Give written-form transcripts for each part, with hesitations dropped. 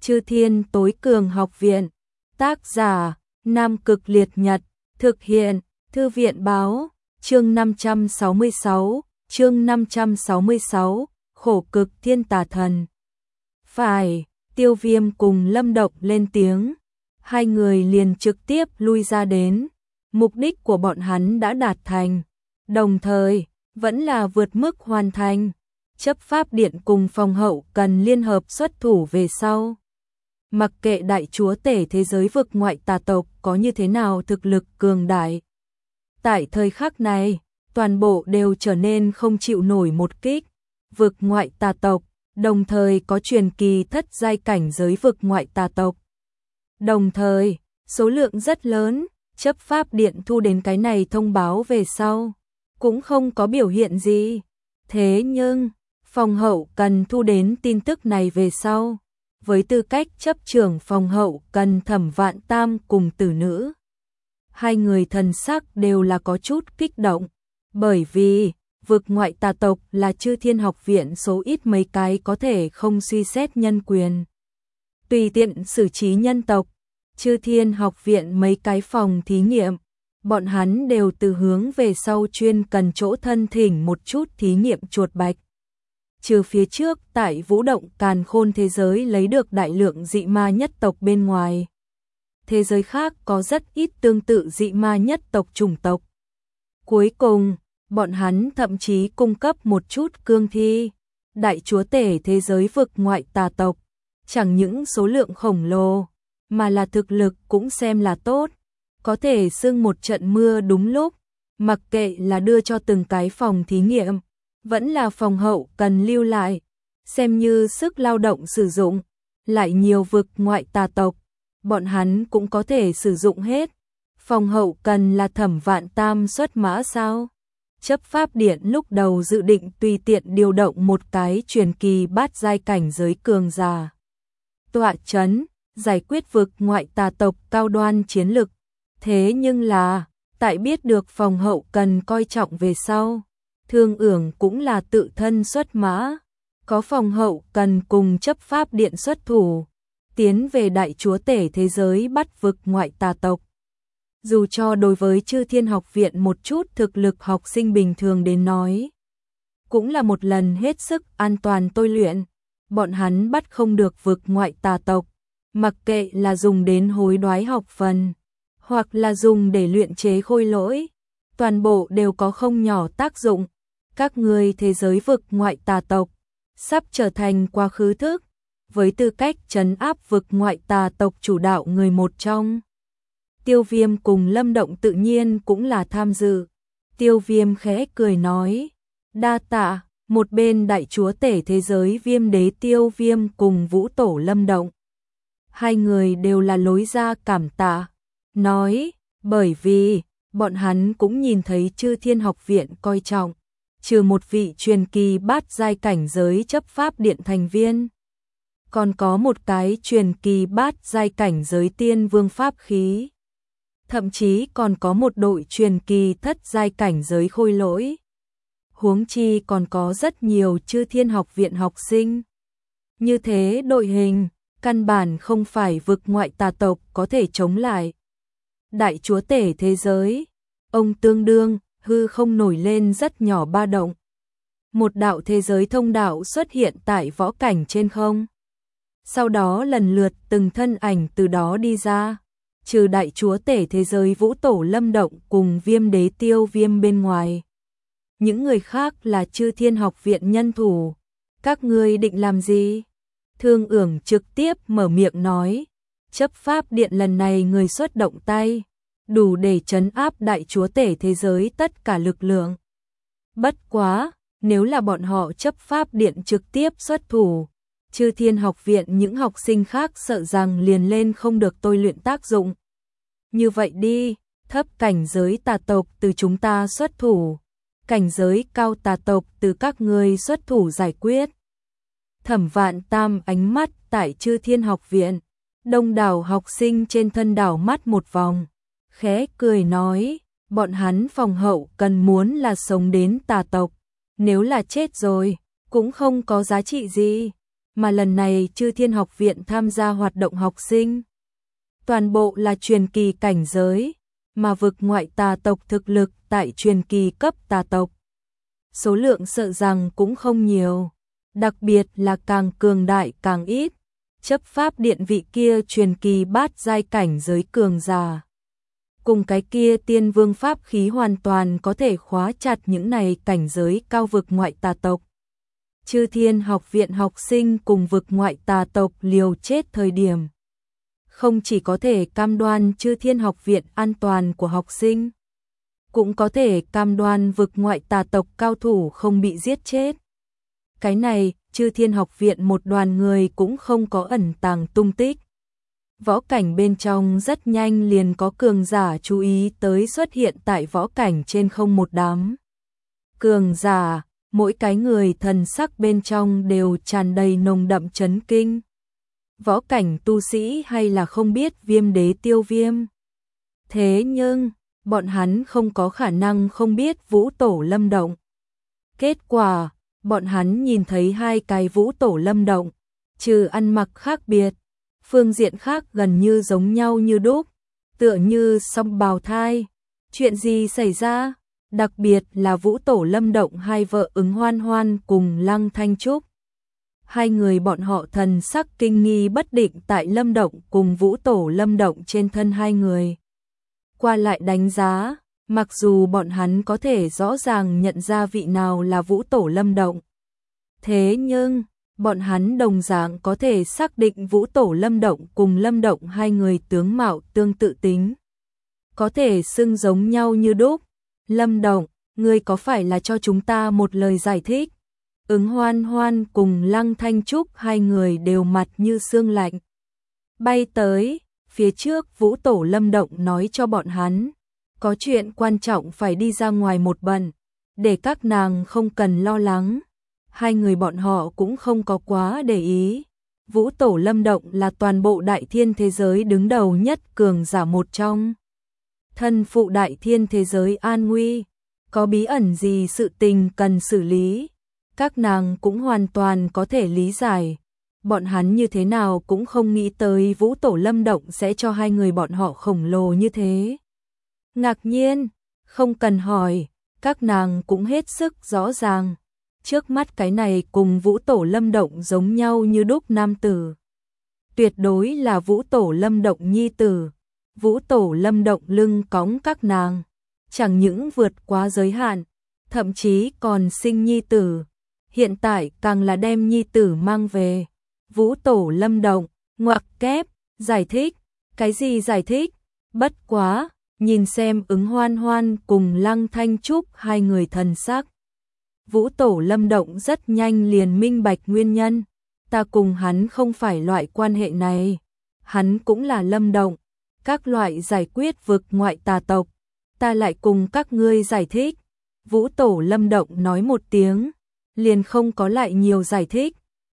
Chư Thiên Tối Cường Học Viện. Tác giả: Nam Cực Liệt Nhật. Thực hiện: Thư viện báo. Chương 566, Khổ Cực Thiên Tà Thần. Phải, Tiêu Viêm cùng Lâm Độc lên tiếng. Hai người liền trực tiếp lui ra đến. Mục đích của bọn hắn đã đạt thành, đồng thời vẫn là vượt mức hoàn thành. Chấp pháp điện cùng phòng hậu cần liên hợp xuất thủ về sau. Mặc kệ đại chúa tể thế giới vực ngoại tà tộc có như thế nào thực lực cường đại, tại thời khắc này, toàn bộ đều trở nên không chịu nổi một kích. Vực ngoại tà tộc, đồng thời có truyền kỳ thất giai cảnh giới vực ngoại tà tộc. Đồng thời, số lượng rất lớn, chấp pháp điện thu đến cái này thông báo về sau, cũng không có biểu hiện gì. Thế nhưng, phòng hậu cần thu đến tin tức này về sau, với tư cách chấp trưởng phòng hậu cần Thẩm Vạn Tam cùng Tử Nữ, hai người thần sắc đều là có chút kích động, bởi vì vực ngoại tà tộc là Chư Thiên Học Viện số ít mấy cái có thể không suy xét nhân quyền, tùy tiện xử trí nhân tộc. Chư Thiên Học Viện mấy cái phòng thí nghiệm, bọn hắn đều từ hướng về sau chuyên cần chỗ thân thỉnh một chút thí nghiệm chuột bạch. Trừ phía trước tại Vũ Động Càn Khôn thế giới lấy được đại lượng dị ma nhất tộc bên ngoài, thế giới khác có rất ít tương tự dị ma nhất tộc chủng tộc. Cuối cùng, bọn hắn thậm chí cung cấp một chút cương thi, đại chúa tể thế giới vực ngoại tà tộc, chẳng những số lượng khổng lồ, mà là thực lực cũng xem là tốt, có thể xưng một trận mưa đúng lúc, mặc kệ là đưa cho từng cái phòng thí nghiệm, vẫn là phòng hậu cần lưu lại, xem như sức lao động sử dụng, lại nhiều vực ngoại tà tộc, bọn hắn cũng có thể sử dụng hết. Phòng hậu cần là Thẩm Vạn Tam xuất mã sao? Chấp pháp điện lúc đầu dự định tùy tiện điều động một cái truyền kỳ bát giai cảnh giới cường giả tọa chấn, giải quyết vực ngoại tà tộc cao đoan chiến lực. Thế nhưng là, tại biết được phòng hậu cần coi trọng về sau, Thương Ưởng cũng là tự thân xuất mã, có phòng hậu cần cùng chấp pháp điện xuất thủ, tiến về đại chúa tể thế giới bắt vực ngoại tà tộc. Dù cho đối với Chư Thiên Học Viện một chút thực lực học sinh bình thường đến nói, cũng là một lần hết sức an toàn tôi luyện, bọn hắn bắt không được vực ngoại tà tộc, mặc kệ là dùng đến hối đoái học phần, hoặc là dùng để luyện chế khôi lỗi, toàn bộ đều có không nhỏ tác dụng. Các ngươi thế giới vực ngoại tà tộc sắp trở thành quá khứ thức, với tư cách trấn áp vực ngoại tà tộc chủ đạo người một trong. Tiêu Viêm cùng Lâm Động tự nhiên cũng là tham dự. Tiêu Viêm khẽ cười nói, đa tạ. Một bên đại chúa tể thế giới Viêm Đế Tiêu Viêm cùng Vũ Tổ Lâm Động, hai người đều là lối ra cảm tạ, nói, bởi vì bọn hắn cũng nhìn thấy Chư Thiên Học Viện coi trọng, trừ một vị truyền kỳ bát giai cảnh giới chấp pháp điện thành viên, còn có một cái truyền kỳ bát giai cảnh giới tiên vương pháp khí, thậm chí còn có một đội truyền kỳ thất giai cảnh giới khôi lỗi. Huống chi còn có rất nhiều Chư Thiên Học Viện học sinh. Như thế đội hình, căn bản không phải vực ngoại tà tộc có thể chống lại. Đại chúa tể thế giới, ông tương đương, hư không nổi lên rất nhỏ ba động. Một đạo thế giới thông đạo xuất hiện tại võ cảnh trên không. Sau đó lần lượt từng thân ảnh từ đó đi ra. Trừ đại chúa tể thế giới Vũ Tổ Lâm Động cùng Viêm Đế Tiêu Viêm bên ngoài, những người khác là Chư Thiên Học Viện nhân thủ. Các ngươi định làm gì? Thương Ưởng trực tiếp mở miệng nói, chấp pháp điện lần này người xuất động tay, đủ để trấn áp đại chúa tể thế giới tất cả lực lượng. Bất quá, nếu là bọn họ chấp pháp điện trực tiếp xuất thủ, Chư Thiên Học Viện những học sinh khác sợ rằng liền lên không được tôi luyện tác dụng. Như vậy đi, thấp cảnh giới tà tộc từ chúng ta xuất thủ, cảnh giới cao tà tộc từ các ngươi xuất thủ giải quyết. Thẩm Vạn Tam ánh mắt tại Chư Thiên Học Viện, đông đảo học sinh trên thân đảo mắt một vòng, khẽ cười nói, bọn hắn phòng hậu cần muốn là sống đến tà tộc, nếu là chết rồi, cũng không có giá trị gì. mà lần này Chư Thiên Học Viện tham gia hoạt động học sinh. Toàn bộ là truyền kỳ cảnh giới, mà vực ngoại tà tộc thực lực tại truyền kỳ cấp tà tộc. Số lượng sợ rằng cũng không nhiều, đặc biệt là càng cường đại càng ít. Chấp pháp điện vị kia truyền kỳ bát giai cảnh giới cường giả. Cùng cái kia tiên vương pháp khí hoàn toàn có thể khóa chặt những này cảnh giới cao vực ngoại tà tộc. Chư Thiên Học Viện học sinh cùng vực ngoại tà tộc liều chết thời điểm. Không chỉ có thể cam đoan Chư Thiên Học Viện an toàn của học sinh, cũng có thể cam đoan vực ngoại tà tộc cao thủ không bị giết chết. Cái này, Chư Thiên Học Viện một đoàn người cũng không có ẩn tàng tung tích. Võ cảnh bên trong rất nhanh liền có cường giả chú ý tới xuất hiện tại võ cảnh trên không một đám. Cường giả, mỗi cái người thần sắc bên trong đều tràn đầy nồng đậm chấn kinh. Võ cảnh tu sĩ hay là không biết Viêm Đế Tiêu Viêm. Thế nhưng, bọn hắn không có khả năng không biết Vũ Tổ Lâm Động. Kết quả, bọn hắn nhìn thấy hai cái Vũ Tổ Lâm Động, trừ ăn mặc khác biệt, phương diện khác gần như giống nhau như đúc, tựa như song bào thai. Chuyện gì xảy ra? Đặc biệt là Vũ Tổ Lâm Động hai vợ Ứng Hoan Hoan cùng Lăng Thanh Trúc. Hai người bọn họ thần sắc kinh nghi bất định tại Lâm Động cùng Vũ Tổ Lâm Động trên thân hai người. Qua lại đánh giá, mặc dù bọn hắn có thể rõ ràng nhận ra vị nào là Vũ Tổ Lâm Động. Thế nhưng, bọn hắn đồng dạng có thể xác định Vũ Tổ Lâm Động cùng Lâm Động hai người tướng mạo tương tự tính. Có thể xưng giống nhau như đúc. Lâm Động, ngươi có phải là cho chúng ta một lời giải thích? Ứng Hoan Hoan cùng Lăng Thanh Trúc hai người đều mặt như xương lạnh. Bay tới, phía trước Vũ Tổ Lâm Động nói cho bọn hắn, có chuyện quan trọng phải đi ra ngoài một bận, để các nàng không cần lo lắng. Hai người bọn họ cũng không có quá để ý. Vũ Tổ Lâm Động là toàn bộ đại thiên thế giới đứng đầu nhất cường giả một trong. Thân phụ đại thiên thế giới an nguy, có bí ẩn gì sự tình cần xử lý, các nàng cũng hoàn toàn có thể lý giải. Bọn hắn như thế nào cũng không nghĩ tới Vũ Tổ Lâm Động sẽ cho hai người bọn họ khổng lồ như thế. Ngạc nhiên, không cần hỏi, các nàng cũng hết sức rõ ràng. Trước mắt cái này cùng Vũ Tổ Lâm Động giống nhau như đúc nam tử. Tuyệt đối là Vũ Tổ Lâm Động nhi tử. Vũ Tổ Lâm Động lưng cõng các nàng, chẳng những vượt quá giới hạn, thậm chí còn sinh nhi tử. Hiện tại càng là đem nhi tử mang về. Vũ Tổ Lâm Động, ngoặc kép, giải thích, cái gì giải thích? Bất quá, nhìn xem Ứng Hoan Hoan cùng Lăng Thanh Trúc hai người thần sắc. Vũ Tổ Lâm Động rất nhanh liền minh bạch nguyên nhân, ta cùng hắn không phải loại quan hệ này, hắn cũng là Lâm Động, các loại giải quyết vực ngoại tà tộc, ta lại cùng các ngươi giải thích. Vũ Tổ Lâm Động nói một tiếng, liền không có lại nhiều giải thích.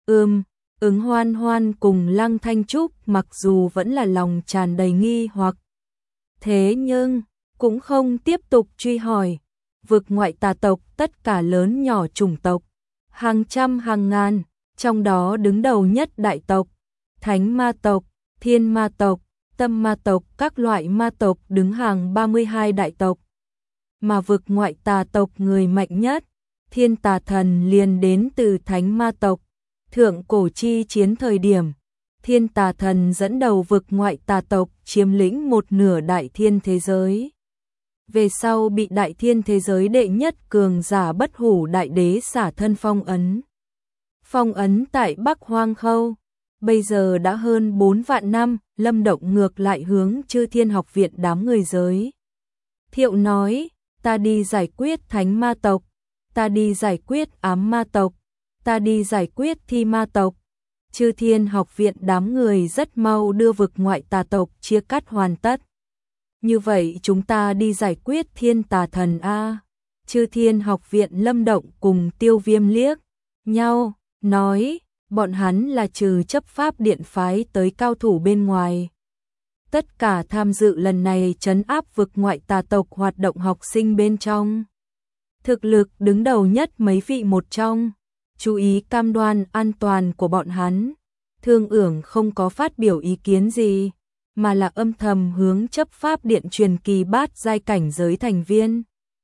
Ứng Hoan Hoan cùng Lăng Thanh Trúc mặc dù vẫn là lòng tràn đầy nghi hoặc, thế nhưng cũng không tiếp tục truy hỏi. Vực ngoại tà tộc tất cả lớn nhỏ chủng tộc, hàng trăm hàng ngàn, trong đó đứng đầu nhất đại tộc, Thánh Ma tộc, Thiên Ma tộc, Tâm Ma tộc, các loại ma tộc đứng hàng 32 đại tộc. Mà vực ngoại tà tộc người mạnh nhất, Thiên Tà Thần liền đến từ Thánh Ma tộc. Thượng cổ chi chiến thời điểm, Thiên Tà Thần dẫn đầu vực ngoại tà tộc chiếm lĩnh một nửa đại thiên thế giới. Về sau bị đại thiên thế giới đệ nhất cường giả Bất Hủ Đại Đế xả thân phong ấn. Phong ấn tại Bắc Hoang Khâu. Bây giờ đã hơn 4 vạn năm, Lâm Động ngược lại hướng Chư Thiên Học Viện đám người giới. Thiệu nói, ta đi giải quyết Thánh Ma tộc, ta đi giải quyết Ám Ma tộc, ta đi giải quyết Thi Ma tộc. Chư Thiên Học Viện đám người rất mau đưa vực ngoại tà tộc chia cắt hoàn tất. Như vậy chúng ta đi giải quyết Thiên Tà Thần a. Chư Thiên Học Viện Lâm Động cùng Tiêu Viêm liếc nhau, nói, bọn hắn là trừ chấp pháp điện phái tới cao thủ bên ngoài. Tất cả tham dự lần này trấn áp vực ngoại tà tộc hoạt động học sinh bên trong. Thực lực đứng đầu nhất mấy vị một trong. chú ý cam đoan an toàn của bọn hắn. Thương Ưởng không có phát biểu ý kiến gì, mà là âm thầm hướng chấp pháp điện truyền kỳ bát giai cảnh giới thành viên.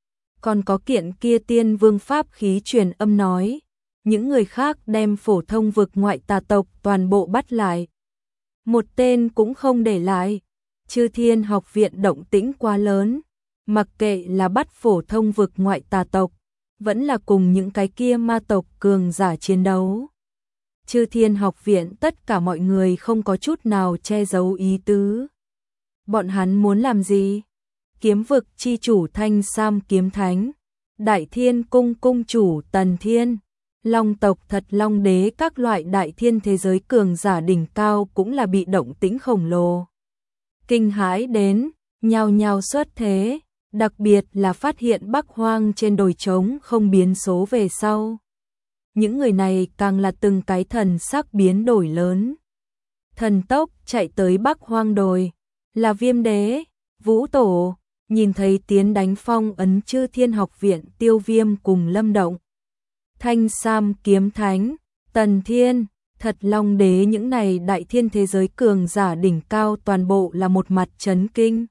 Còn có kiện kia tiên vương pháp khí truyền âm nói, những người khác đem phổ thông vực ngoại tà tộc toàn bộ bắt lại. Một tên cũng không để lại. Chư Thiên học viện động tĩnh quá lớn, mặc kệ là bắt phổ thông vực ngoại tà tộc, vẫn là cùng những cái kia ma tộc cường giả chiến đấu. Chư Thiên học viện tất cả mọi người không có chút nào che giấu ý tứ. Bọn hắn muốn làm gì? Kiếm vực chi chủ Thanh Sam kiếm thánh, Đại Thiên cung cung chủ Tần Thiên, Long tộc Thật Long đế, các loại đại thiên thế giới cường giả đỉnh cao cũng là bị động tĩnh khổng lồ kinh hãi đến, nhao nhao xuất thế, đặc biệt là phát hiện Bắc Hoang trên đồi trống không biến số về sau. Những người này càng là từng cái thần sắc biến đổi lớn. Thần tốc chạy tới Bắc Hoang đồi, là Viêm đế, Vũ tổ, nhìn thấy tiến đánh phong ấn Chư Thiên học viện Tiêu Viêm cùng Lâm Động, Thanh Sam kiếm thánh, Tần Thiên, Thật Long đế, những này đại thiên thế giới cường giả đỉnh cao toàn bộ là một mặt chấn kinh.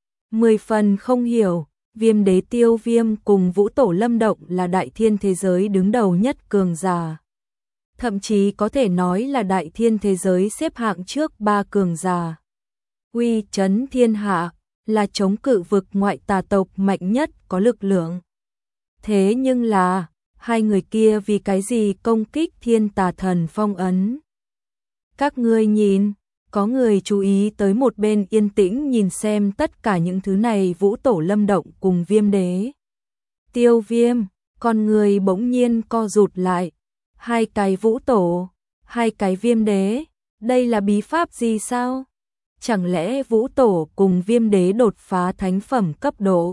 10 phần không hiểu, Viêm đế Tiêu Viêm cùng Vũ tổ Lâm Động là đại thiên thế giới đứng đầu nhất cường giả. Thậm chí có thể nói là đại thiên thế giới xếp hạng trước 3 cường giả. Uy chấn thiên hạ, là chống cự vực ngoại tà tộc mạnh nhất có lực lượng. Thế nhưng là, hai người kia vì cái gì công kích Thiên Tà Thần phong ấn? Các ngươi nhìn, có người chú ý tới một bên yên tĩnh nhìn xem tất cả những thứ này. Vũ tổ Lâm Động cùng Viêm đế Tiêu Viêm, con người bỗng nhiên co rụt lại. Hai cái Vũ tổ, hai cái Viêm đế, đây là bí pháp gì sao? Chẳng lẽ Vũ tổ cùng Viêm đế đột phá thánh phẩm cấp độ,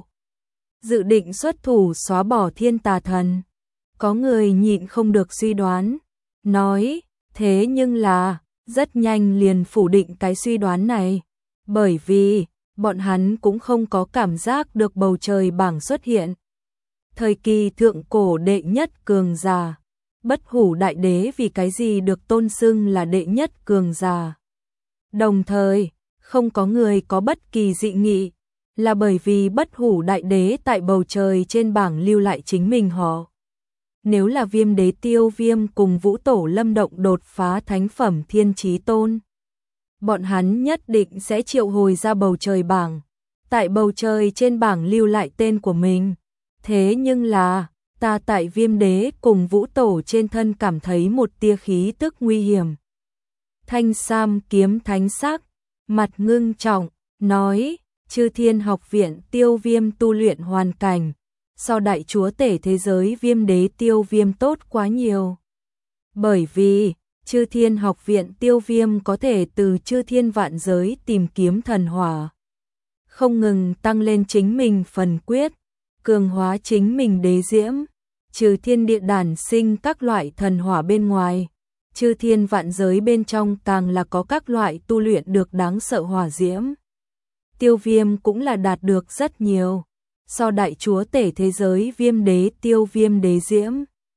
dự định xuất thủ xóa bỏ Thiên Tà Thần? Có người nhịn không được suy đoán, nói, thế nhưng là, rất nhanh liền phủ định cái suy đoán này, bởi vì, bọn hắn cũng không có cảm giác được bầu trời bảng xuất hiện. Thời kỳ thượng cổ đệ nhất cường giả, Bất Hủ đại đế vì cái gì được tôn xưng là đệ nhất cường giả. Đồng thời, không có người có bất kỳ dị nghị, là bởi vì Bất Hủ đại đế tại bầu trời trên bảng lưu lại chính mình họ. Nếu là Viêm đế Tiêu Viêm cùng Vũ tổ Lâm Động đột phá thánh phẩm Thiên Chí Tôn, bọn hắn nhất định sẽ triệu hồi ra bầu trời bảng, tại bầu trời trên bảng lưu lại tên của mình. Thế nhưng là, ta tại Viêm đế cùng Vũ tổ trên thân cảm thấy một tia khí tức nguy hiểm. Thanh Sam kiếm thánh sắc, mặt ngưng trọng, nói, Chư Thiên học viện Tiêu Viêm tu luyện hoàn cảnh, so đại chúa tể thế giới Viêm đế Tiêu Viêm tốt quá nhiều. Bởi vì, Chư Thiên học viện Tiêu Viêm có thể từ chư thiên vạn giới tìm kiếm thần hỏa, không ngừng tăng lên chính mình phần quyết, cường hóa chính mình đế diễm, trừ thiên địa đản sinh các loại thần hỏa bên ngoài, chư thiên vạn giới bên trong càng là có các loại tu luyện được đáng sợ hỏa diễm. Tiêu Viêm cũng là đạt được rất nhiều, so đại chúa tể thế giới Viêm đế Tiêu Viêm đế diễm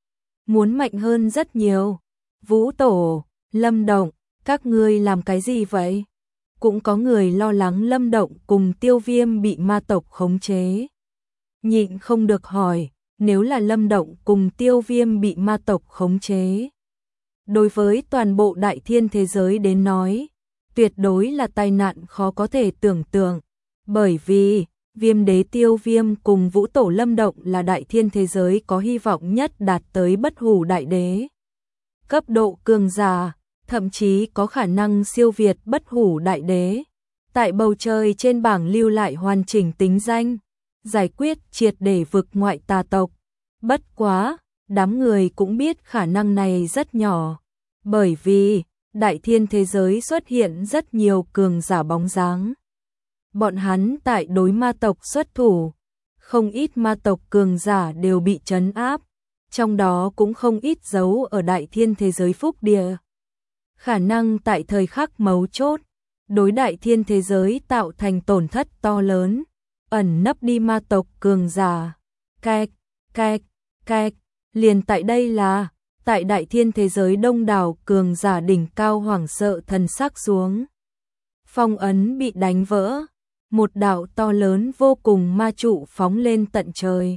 muốn mạnh hơn rất nhiều. Vũ tổ, Lâm Động, các ngươi làm cái gì vậy? Cũng có người lo lắng Lâm Động cùng Tiêu Viêm bị ma tộc khống chế. Nhịn không được hỏi, nếu là Lâm Động cùng Tiêu Viêm bị ma tộc khống chế, đối với toàn bộ đại thiên thế giới đến nói, tuyệt đối là tai nạn khó có thể tưởng tượng, bởi vì Viêm đế Tiêu Viêm cùng Vũ tổ Lâm Động là đại thiên thế giới có hy vọng nhất đạt tới Bất Hủ đại đế cấp độ cường giả, thậm chí có khả năng siêu việt Bất Hủ đại đế, tại bầu trời trên bảng lưu lại hoàn chỉnh tính danh, giải quyết triệt để vực ngoại tà tộc. Bất quá, đám người cũng biết khả năng này rất nhỏ, bởi vì đại thiên thế giới xuất hiện rất nhiều cường giả bóng dáng. Bọn hắn tại đối ma tộc xuất thủ, không ít ma tộc cường giả đều bị trấn áp, trong đó cũng không ít giấu ở đại thiên thế giới phúc địa. Khả năng tại thời khắc mấu chốt, đối đại thiên thế giới tạo thành tổn thất to lớn, ẩn nấp đi ma tộc cường giả. Cạch, cạch, cạch, liền tại đây là, tại đại thiên thế giới đông đảo cường giả đỉnh cao hoảng sợ thần sắc xuống. Phong ấn bị đánh vỡ, một đạo to lớn vô cùng ma trụ phóng lên tận trời.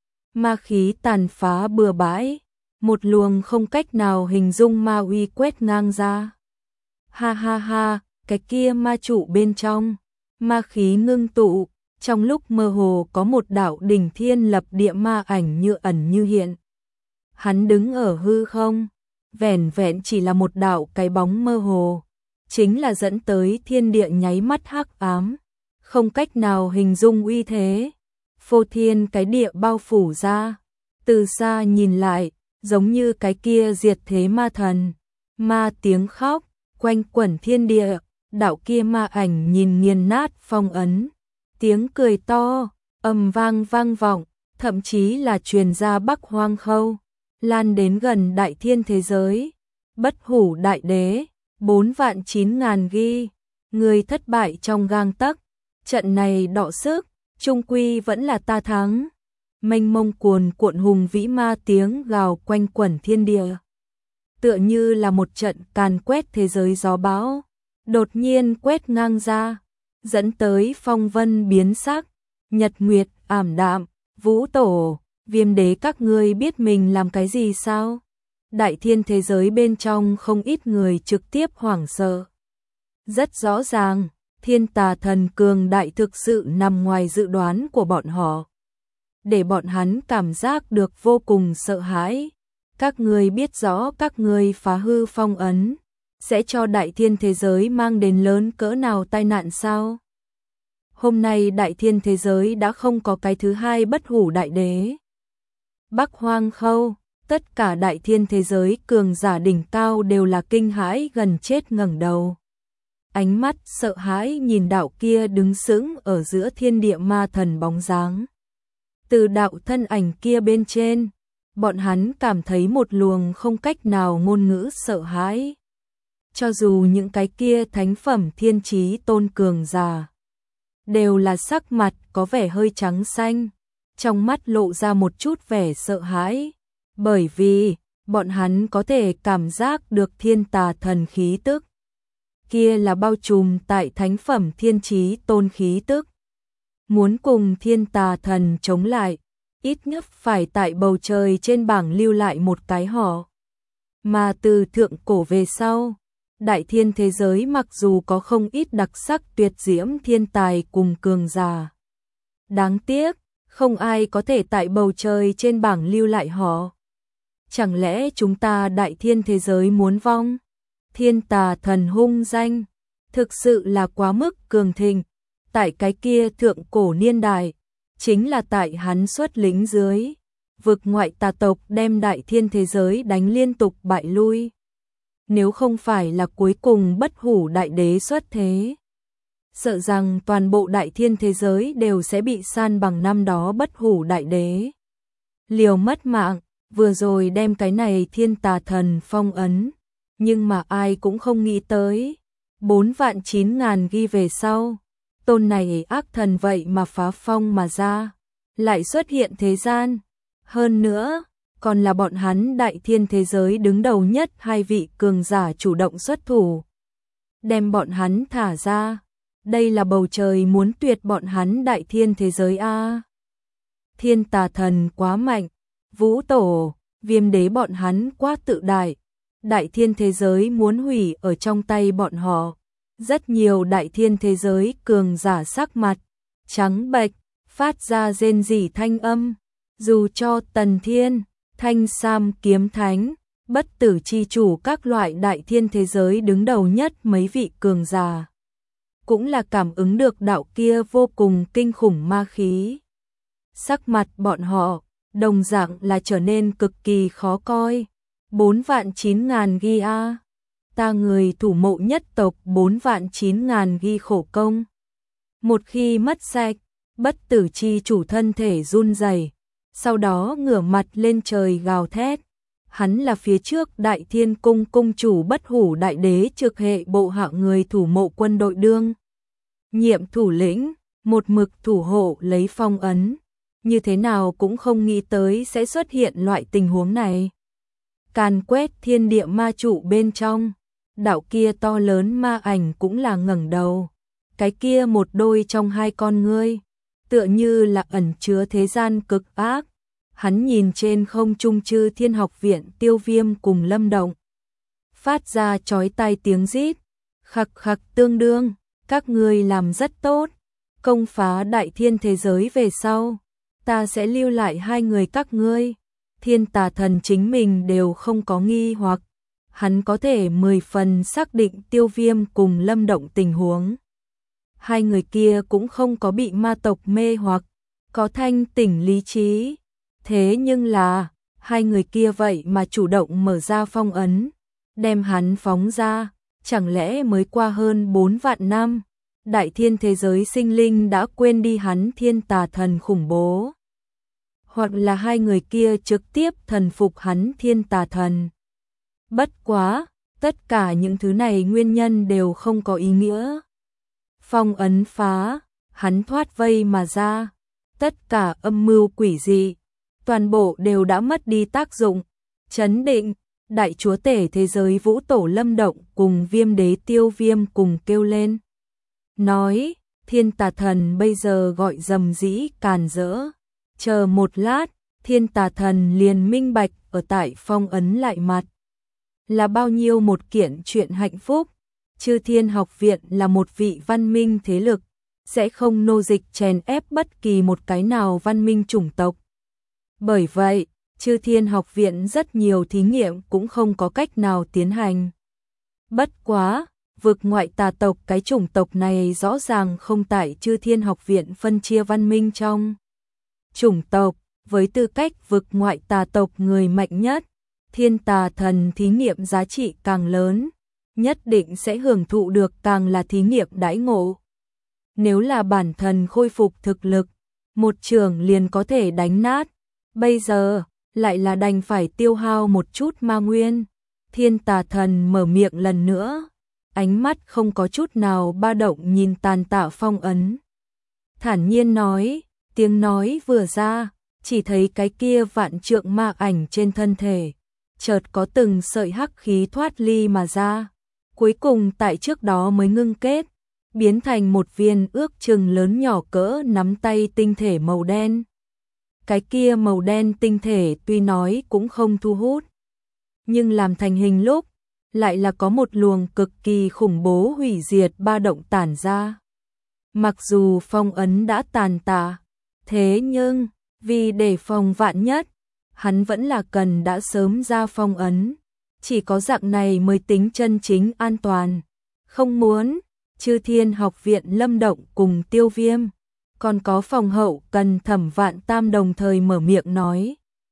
Ma khí tàn phá bừa bãi, một luồng không cách nào hình dung ma uy quét ngang ra. Ha ha ha, cái kia ma trụ bên trong, ma khí ngưng tụ, trong lúc mơ hồ có một đạo đỉnh thiên lập địa ma ảnh như ẩn như hiện. Hắn đứng ở hư không, vẻn vẹn chỉ là một đạo cái bóng mơ hồ, chính là dẫn tới thiên địa nháy mắt hắc ám, không cách nào hình dung uy thế. Phô thiên cái địa bao phủ ra, từ xa nhìn lại, giống như cái kia diệt thế ma thần, ma tiếng khóc, quanh quẩn thiên địa, đạo kia ma ảnh nhìn nghiền nát phong ấn, tiếng cười to, ầm vang vang vọng, thậm chí là truyền ra Bắc Hoang Khâu, lan đến gần đại thiên thế giới. Bất hủ đại đế, 4.900.000 ghi, người thất bại trong gang tấc, trận này đọ sức, chung quy vẫn là ta thắng. Mênh mông cuồn cuộn hùng vĩ ma tiếng gào quanh quẩn thiên địa, tựa như là một trận càn quét thế giới gió bão, đột nhiên quét ngang ra, dẫn tới phong vân biến sắc, nhật nguyệt ảm đạm. Vũ Tổ, Viêm Đế, các ngươi biết mình làm cái gì sao? Đại thiên thế giới bên trong không ít người trực tiếp hoảng sợ. Rất rõ ràng, thiên tà thần cường đại thực sự nằm ngoài dự đoán của bọn họ, để bọn hắn cảm giác được vô cùng sợ hãi. Các ngươi biết rõ các ngươi phá hư phong ấn, sẽ cho đại thiên thế giới mang đến lớn cỡ nào tai nạn sao? Hôm nay đại thiên thế giới đã không có cái thứ hai bất hủ đại đế. Bắc Hoang Khâu, tất cả đại thiên thế giới cường giả đỉnh cao đều là kinh hãi gần chết ngẩng đầu. Ánh mắt sợ hãi nhìn đạo kia đứng sững ở giữa thiên địa ma thần bóng dáng. Từ đạo thân ảnh kia bên trên, bọn hắn cảm thấy một luồng không cách nào ngôn ngữ sợ hãi. Cho dù những cái kia thánh phẩm thiên chí tôn cường giả, đều là sắc mặt có vẻ hơi trắng xanh, trong mắt lộ ra một chút vẻ sợ hãi, bởi vì bọn hắn có thể cảm giác được thiên tà thần khí tức. Kia là bao trùm tại thánh phẩm thiên chí tôn khí tức. Muốn cùng thiên tà thần chống lại, ít nhất phải tại bầu trời trên bảng lưu lại một cái họ. Mà từ thượng cổ về sau, đại thiên thế giới mặc dù có không ít đặc sắc tuyệt diễm thiên tài cùng cường giả, đáng tiếc, không ai có thể tại bầu trời trên bảng lưu lại họ. Chẳng lẽ chúng ta đại thiên thế giới muốn vong? Thiên tà thần hung danh, thực sự là quá mức cường thịnh. Tại cái kia thượng cổ niên đại, chính là tại hắn xuất lính dưới, vực ngoại tà tộc đem đại thiên thế giới đánh liên tục bại lui. Nếu không phải là cuối cùng bất hủ đại đế xuất thế, sợ rằng toàn bộ đại thiên thế giới đều sẽ bị san bằng năm đó bất hủ đại đế. Liều mất mạng, vừa rồi đem cái này thiên tà thần phong ấn, nhưng mà ai cũng không nghĩ tới, 4.900.000 ghi về sau, tôn này ác thần vậy mà phá phong mà ra, lại xuất hiện thế gian. Hơn nữa, còn là bọn hắn đại thiên thế giới đứng đầu nhất hai vị cường giả chủ động xuất thủ, đem bọn hắn thả ra. Đây là bầu trời muốn tuyệt bọn hắn đại thiên thế giới a. Thiên tà thần quá mạnh, Vũ Tổ, Viêm Đế bọn hắn quá tự đại, đại thiên thế giới muốn hủy ở trong tay bọn họ. Rất nhiều đại thiên thế giới cường giả sắc mặt trắng bệch, phát ra rên rỉ thanh âm, dù cho Tần Thiên, Thanh Sam kiếm thánh, bất tử chi chủ các loại đại thiên thế giới đứng đầu nhất mấy vị cường giả, cũng là cảm ứng được đạo kia vô cùng kinh khủng ma khí. Sắc mặt bọn họ đồng dạng là trở nên cực kỳ khó coi. 4.900.000 ghi a. Ta người thủ mộ nhất tộc 4.900.000 ghi khổ công. Một khi mất sạch, bất tử chi chủ thân thể run rẩy, sau đó ngửa mặt lên trời gào thét. Hắn là phía trước Đại Thiên Cung cung chủ bất hủ đại đế trực hệ bộ hạ người thủ mộ quân đội đương nhiệm thủ lĩnh, một mực thủ hộ lấy phong ấn, như thế nào cũng không nghĩ tới sẽ xuất hiện loại tình huống này. càn quét thiên địa ma trụ bên trong. Đạo kia to lớn ma ảnh cũng là ngẩng đầu, cái kia một đôi trong hai con ngươi, tựa như là ẩn chứa thế gian cực ác. Hắn nhìn trên không trung Chư Thiên Học Viện Tiêu Viêm cùng Lâm Động, phát ra chói tai tiếng rít, khặc khặc tương đương, các ngươi làm rất tốt, công phá đại thiên thế giới về sau, ta sẽ lưu lại hai người các ngươi. Thiên Tà Thần chính mình đều không có nghi hoặc, hắn có thể 10 phần xác định Tiêu Viêm cùng Lâm Động tình huống. Hai người kia cũng không có bị ma tộc mê hoặc, có thanh tỉnh lý trí. Thế nhưng là, hai người kia vậy mà chủ động mở ra phong ấn, đem hắn phóng ra, chẳng lẽ mới qua hơn 4 vạn năm, đại thiên thế giới sinh linh đã quên đi hắn Thiên Tà Thần khủng bố. Hoặc là hai người kia trực tiếp thần phục hắn Thiên Tà Thần. Bất quá, tất cả những thứ này nguyên nhân đều không có ý nghĩa. Phong ấn phá, hắn thoát vây mà ra, tất cả âm mưu quỷ dị, toàn bộ đều đã mất đi tác dụng. Chấn định, đại chúa tể thế giới Vũ Tổ Lâm Động cùng Viêm Đế Tiêu Viêm cùng kêu lên. Nói, Thiên Tà Thần bây giờ gọi rầm rĩ càn rỡ. Chờ một lát, Thiên Tà Thần liền minh bạch ở tại phong ấn lại mặt. Là bao nhiêu một kiện chuyện hạnh phúc. Chư Thiên Học Viện là một vị văn minh thế lực, sẽ không nô dịch chèn ép bất kỳ một cái nào văn minh chủng tộc. Bởi vậy, Chư Thiên Học Viện rất nhiều thí nghiệm cũng không có cách nào tiến hành. Bất quá, vực ngoại tà tộc cái chủng tộc này rõ ràng không tại Chư Thiên Học Viện phân chia văn minh trong chủng tộc, với tư cách vực ngoại tà tộc người mạnh nhất, Thiên Tà Thần thí nghiệm giá trị càng lớn, nhất định sẽ hưởng thụ được càng là thí nghiệm đãi ngộ. Nếu là bản thân khôi phục thực lực, một trường liền có thể đánh nát, bây giờ lại là đành phải tiêu hao một chút ma nguyên. Thiên Tà Thần mở miệng lần nữa, ánh mắt không có chút nào ba động nhìn tàn tạ phong ấn. Thản nhiên nói, tiếng nói vừa ra, chỉ thấy cái kia vạn trượng ma ảnh trên thân thể, chợt có từng sợi hắc khí thoát ly mà ra, cuối cùng tại trước đó mới ngưng kết, biến thành một viên ước chừng lớn nhỏ cỡ nắm tay tinh thể màu đen. Cái kia màu đen tinh thể tuy nói cũng không thu hút, nhưng làm thành hình lúc, lại là có một luồng cực kỳ khủng bố hủy diệt ba động tản ra. Mặc dù phong ấn đã tàn tạ, thế nhưng, vì để phòng vạn nhất, hắn vẫn là cần đã sớm ra phong ấn. Chỉ có dạng này mới tính chân chính an toàn. Không muốn, Chư Thiên Học Viện Lâm Động cùng Tiêu Viêm, còn có phòng hậu cần Thẩm Vạn Tam đồng thời mở miệng nói.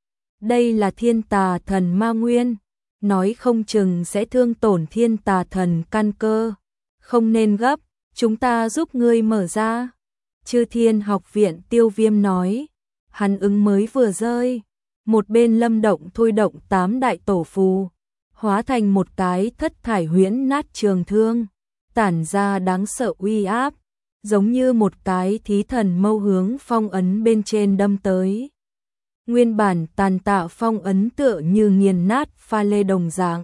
Đây là Thiên Tà Thần ma nguyên, nói không chừng sẽ thương tổn Thiên Tà Thần căn cơ. Không nên gấp, chúng ta giúp ngươi mở ra. Chư Thiên Học Viện Tiêu Viêm nói, hắn ứng mới vừa rơi. Một bên Lâm Động thôi động 8 đại tổ phù, hóa thành một cái thất thải huyễn nát trường thương, tản ra đáng sợ uy áp, giống như một cái thí thần mâu hướng phong ấn bên trên đâm tới. Nguyên bản tàn tạ phong ấn tựa như nghiền nát pha lê đồng dạng,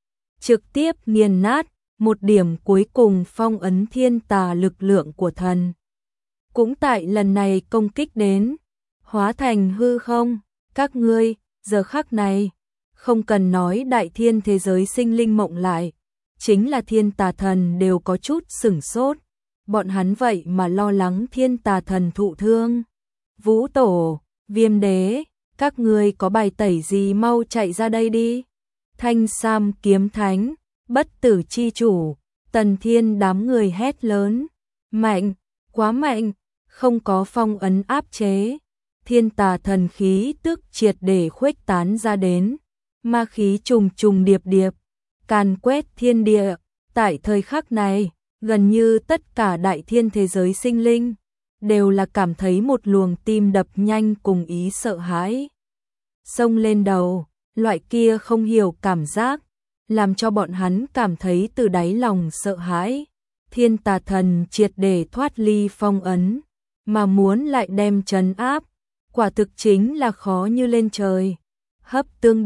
trực tiếp nghiền nát, một điểm cuối cùng phong ấn thiên tà lực lượng của thần. Cũng tại lần này công kích đến, hóa thành hư không, các ngươi, giờ khắc này, không cần nói đại thiên thế giới sinh linh mộng lại, chính là Thiên Tà Thần đều có chút sửng sốt, bọn hắn vậy mà lo lắng Thiên Tà Thần thụ thương. Vũ Tổ, Viêm Đế, các ngươi có bài tẩy gì mau chạy ra đây đi. Thanh Sam Kiếm Thánh, Bất Tử Chi Chủ, Tần Thiên đám người hét lớn, mạnh, quá mạnh, không có phong ấn áp chế. Thiên Tà Thần khí tức triệt để khuếch tán ra đến, ma khí trùng trùng điệp điệp, càn quét thiên địa. Tại thời khắc này, gần như tất cả đại thiên thế giới sinh linh đều là cảm thấy một luồng tim đập nhanh cùng ý sợ hãi xông lên đầu, loại kia không hiểu cảm giác, làm cho bọn hắn cảm thấy từ đáy lòng sợ hãi. Thiên Tà Thần triệt để thoát ly phong ấn, mà muốn lại đem trấn áp, quả thực chính là khó như lên trời. Hấp tương đương,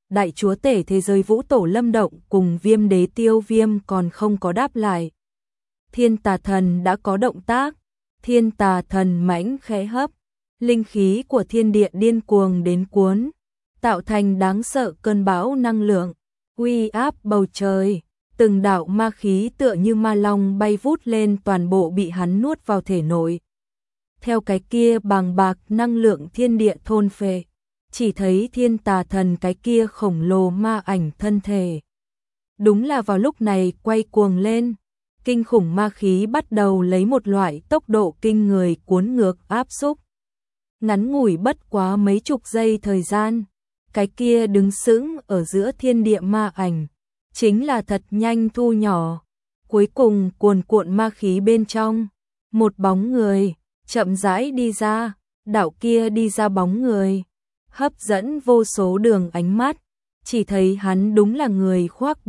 đại chúa tể thế giới Vũ Tổ Lâm Động cùng Viêm Đế Tiêu Viêm còn không có đáp lại. Thiên Tà Thần đã có động tác, Thiên Tà Thần mãnh khẽ hấp, linh khí của thiên địa điên cuồng đến cuốn, tạo thành đáng sợ cơn bão năng lượng, uy áp bầu trời, từng đạo ma khí tựa như ma long bay vút lên toàn bộ bị hắn nuốt vào thể nội. Theo cái kia bàng bạc năng lượng thiên địa thôn phệ, chỉ thấy Thiên Tà Thần cái kia khổng lồ ma ảnh thân thể. Đúng là vào lúc này quay cuồng lên, kinh khủng ma khí bắt đầu lấy một loại tốc độ kinh người cuốn ngược áp xúc. Ngắn ngủi bất quá mấy chục giây thời gian, cái kia đứng sững ở giữa thiên địa ma ảnh, chính là thật nhanh thu nhỏ. Cuối cùng cuồn cuộn ma khí bên trong, một bóng người chậm rãi đi ra, đạo kia đi ra bóng người, hấp dẫn vô số đường ánh mắt, chỉ thấy hắn đúng là người khoác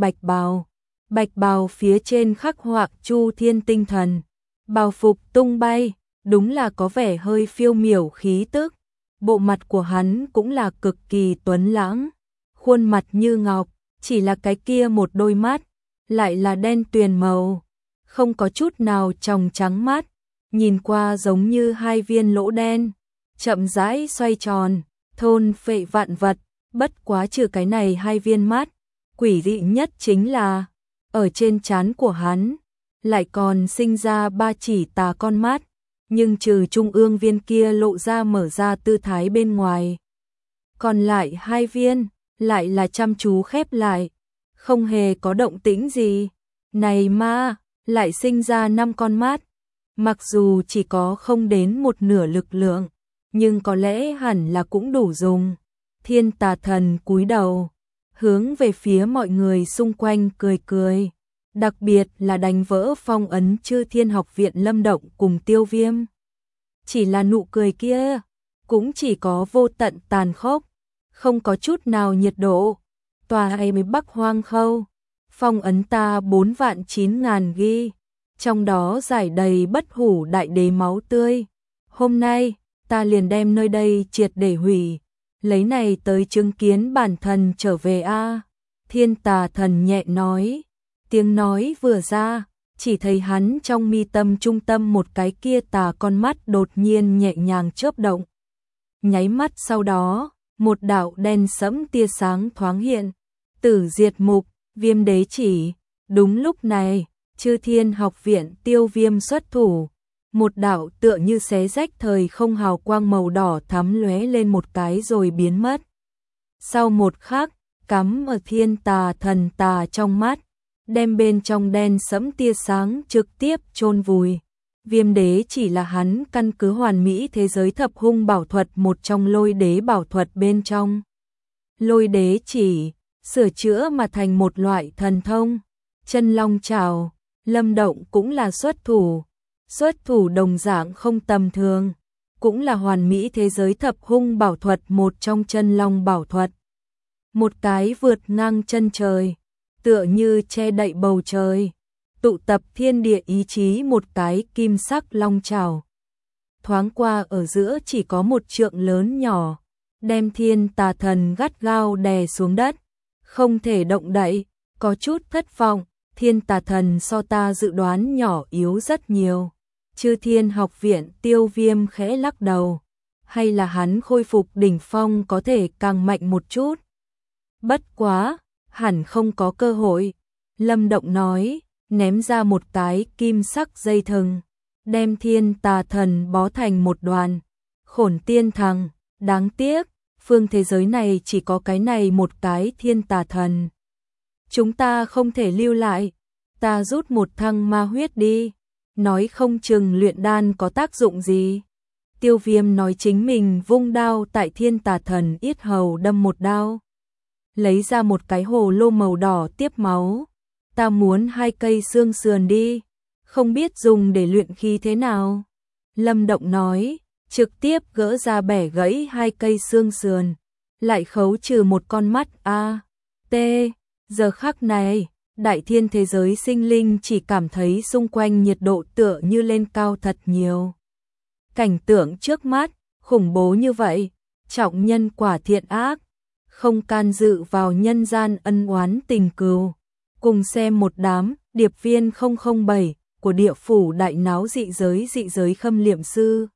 bạch bào phía trên khắc họa Chu Thiên tinh thần, bào phục tung bay, đúng là có vẻ hơi phiêu miểu khí tức. Bộ mặt của hắn cũng là cực kỳ tuấn lãng, khuôn mặt như ngọc, chỉ là cái kia một đôi mắt lại là đen tuyền màu, không có chút nào tròng trắng mắt, nhìn qua giống như hai viên lỗ đen, chậm rãi xoay tròn, thôn phệ vạn vật. Bất quá trừ cái này hai viên mắt, quỷ dị nhất chính là ở trên trán của hắn lại còn sinh ra ba chỉ tà con mắt, nhưng trừ trung ương viên kia lộ ra mở ra tư thái bên ngoài, còn lại hai viên lại là chăm chú khép lại, không hề có động tĩnh gì. Này ma, lại sinh ra 5 con mắt, mặc dù chỉ có không đến một nửa lực lượng, nhưng có lẽ hẳn là cũng đủ dùng. Thiên Tà Thần cúi đầu, hướng về phía mọi người xung quanh cười cười, đặc biệt là đánh vỡ phong ấn Chư Thiên Học viện Lâm Động cùng Tiêu Viêm. Chỉ là nụ cười kia, cũng chỉ có vô tận tàn khốc, không có chút nào nhiệt độ. Tòa hay với Bắc Hoang Khâu, phong ấn ta 4.900.000 ghi, trong đó giải đầy bất hủ đại đế máu tươi. Hôm nay, ta liền đem nơi đây triệt để hủy, lấy này tới chứng kiến bản thân trở về a. Thiên Tà Thần nhẹ nói, tiếng nói vừa ra, chỉ thấy hắn trong mi tâm trung tâm một cái kia tà con mắt đột nhiên nhẹ nhàng chớp động. Nháy mắt sau đó, một đạo đen sẫm tia sáng thoáng hiện, Tử Diệt Mục, Viêm Đế chỉ. Đúng lúc này, Chư Thiên Học viện Tiêu Viêm xuất thủ, một đạo tựa như xé rách thời không hào quang màu đỏ thắm lóe lên một cái rồi biến mất. Sau một khắc, cắm ở Thiên Tà Thần tà trong mắt, đem bên trong đen sẫm tia sáng trực tiếp chôn vùi. Viêm Đế chỉ là hắn căn cứ hoàn mỹ thế giới thập hung bảo thuật một trong Lôi Đế bảo thuật bên trong. Lôi Đế chỉ sửa chữa mà thành một loại thần thông. Chân Long Trảo, Lâm Động cũng là xuất thủ đồng dạng không tầm thường, cũng là hoàn mỹ thế giới thập hung bảo thuật một trong Chân Long bảo thuật. Một cái vượt ngang chân trời, tựa như che đậy bầu trời, tụ tập thiên địa ý chí một cái kim sắc long trảo. Thoáng qua ở giữa chỉ có một trượng lớn nhỏ, đem Thiên Tà Thần gắt gao đè xuống đất, không thể động đậy, có chút thất vọng. Thiên Tà Thần so ta dự đoán nhỏ yếu rất nhiều. Chư Thiên Học viện Tiêu Viêm khẽ lắc đầu, hay là hắn khôi phục đỉnh phong có thể càng mạnh một chút. Bất quá, hẳn không có cơ hội. Lâm Động nói, ném ra một cái kim sắc dây thừng, đem Thiên Tà Thần bó thành một đoàn. Khổn tiên thằng, đáng tiếc, phương thế giới này chỉ có cái này một cái Thiên Tà Thần. Chúng ta không thể lưu lại, ta rút một thăng ma huyết đi, nói không chừng luyện đan có tác dụng gì. Tiêu Viêm nói chính mình vung đao tại Thiên Tà Thần yết hầu đâm một đao, lấy ra một cái hồ lô màu đỏ tiếp máu. Ta muốn 2 cây xương sườn đi, không biết dùng để luyện khí thế nào. Lâm Động nói, trực tiếp gỡ ra bẻ gãy 2 cây xương sườn, lại khấu trừ một con mắt a. T. Giờ khắc này, đại thiên thế giới sinh linh chỉ cảm thấy xung quanh nhiệt độ tựa như lên cao thật nhiều. Cảnh tượng trước mắt, khủng bố như vậy, trọng nhân quả thiện ác, không can dự vào nhân gian ân oán tình cừu. Cùng xem một đám điệp viên 007 của địa phủ đại náo dị giới khâm liệm sư.